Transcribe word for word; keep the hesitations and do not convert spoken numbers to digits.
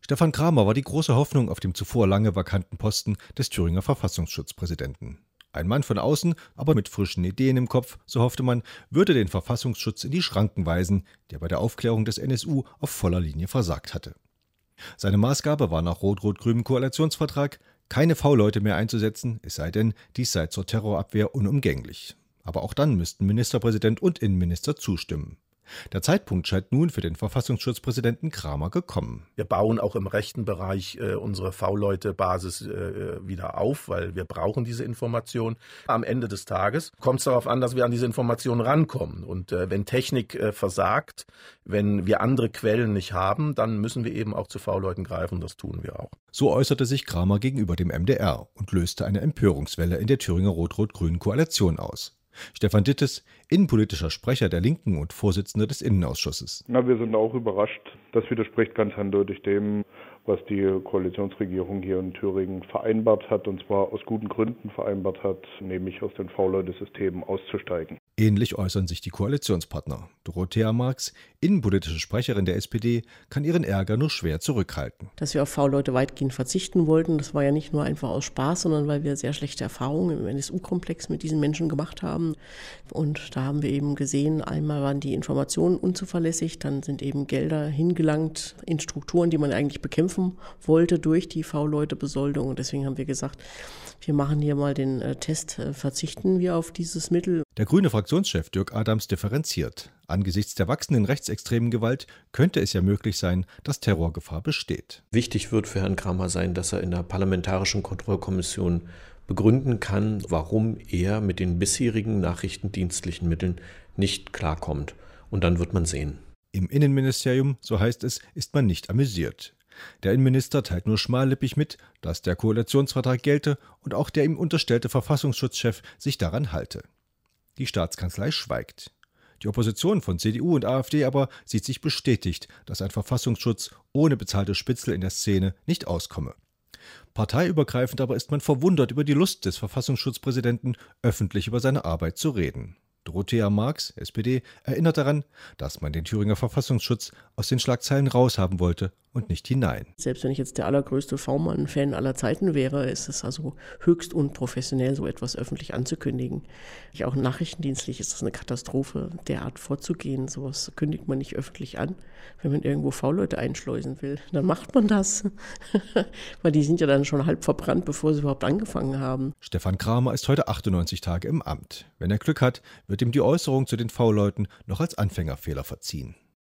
Stefan Kramer war die große Hoffnung auf dem zuvor lange vakanten Posten des Thüringer Verfassungsschutzpräsidenten. Ein Mann von außen, aber mit frischen Ideen im Kopf, so hoffte man, würde den Verfassungsschutz in die Schranken weisen, der bei der Aufklärung des N S U auf voller Linie versagt hatte. Seine Maßgabe war nach rot-rot-grünem Koalitionsvertrag, keine V-Leute mehr einzusetzen, es sei denn, dies sei zur Terrorabwehr unumgänglich. Aber auch dann müssten Ministerpräsident und Innenminister zustimmen. Der Zeitpunkt scheint nun für den Verfassungsschutzpräsidenten Kramer gekommen. Wir bauen auch im rechten Bereich äh, unsere V-Leute-Basis äh, wieder auf, weil wir brauchen diese Information. Am Ende des Tages kommt es darauf an, dass wir an diese Informationen rankommen. Und äh, wenn Technik äh, versagt, wenn wir andere Quellen nicht haben, dann müssen wir eben auch zu V-Leuten greifen. Das tun wir auch. So äußerte sich Kramer gegenüber dem M D R und löste eine Empörungswelle in der Thüringer rot-rot-grünen Koalition aus. Stefan Dittes, innenpolitischer Sprecher der Linken und Vorsitzender des Innenausschusses. Na, wir sind auch überrascht. Das widerspricht ganz eindeutig dem, was die Koalitionsregierung hier in Thüringen vereinbart hat, und zwar aus guten Gründen vereinbart hat, nämlich aus den V-Leute-Systemen auszusteigen. Ähnlich äußern sich die Koalitionspartner. Dorothea Marx, innenpolitische Sprecherin der S P D, kann ihren Ärger nur schwer zurückhalten. Dass wir auf V-Leute weitgehend verzichten wollten, das war ja nicht nur einfach aus Spaß, sondern weil wir sehr schlechte Erfahrungen im N S U-Komplex mit diesen Menschen gemacht haben. Und da haben wir eben gesehen, einmal waren die Informationen unzuverlässig, dann sind eben Gelder hingelangt in Strukturen, die man eigentlich bekämpfen wollte durch die V-Leute-Besoldung. Und deswegen haben wir gesagt, wir machen hier mal den äh, Test, äh, verzichten wir auf dieses Mittel. Der grüne Fraktionschef Dirk Adams differenziert. Angesichts der wachsenden rechtsextremen Gewalt könnte es ja möglich sein, dass Terrorgefahr besteht. Wichtig wird für Herrn Kramer sein, dass er in der Parlamentarischen Kontrollkommission begründen kann, warum er mit den bisherigen nachrichtendienstlichen Mitteln nicht klarkommt. Und dann wird man sehen. Im Innenministerium, so heißt es, ist man nicht amüsiert. Der Innenminister teilt nur schmallippig mit, dass der Koalitionsvertrag gelte und auch der ihm unterstellte Verfassungsschutzchef sich daran halte. Die Staatskanzlei schweigt. Die Opposition von C D U und AfD aber sieht sich bestätigt, dass ein Verfassungsschutz ohne bezahlte Spitzel in der Szene nicht auskomme. Parteiübergreifend aber ist man verwundert über die Lust des Verfassungsschutzpräsidenten, öffentlich über seine Arbeit zu reden. Dorothea Marx, S P D, erinnert daran, dass man den Thüringer Verfassungsschutz aus den Schlagzeilen raushaben wollte und nicht hinein. Selbst wenn ich jetzt der allergrößte V-Mann-Fan aller Zeiten wäre, ist es also höchst unprofessionell, so etwas öffentlich anzukündigen. Auch nachrichtendienstlich ist das eine Katastrophe, derart vorzugehen. Sowas kündigt man nicht öffentlich an. Wenn man irgendwo V-Leute einschleusen will, dann macht man das. Weil die sind ja dann schon halb verbrannt, bevor sie überhaupt angefangen haben. Stefan Kramer ist heute achtundneunzig Tage im Amt. Wenn er Glück hat, wird ihm die Äußerung zu den V-Leuten noch als Anfängerfehler verziehen.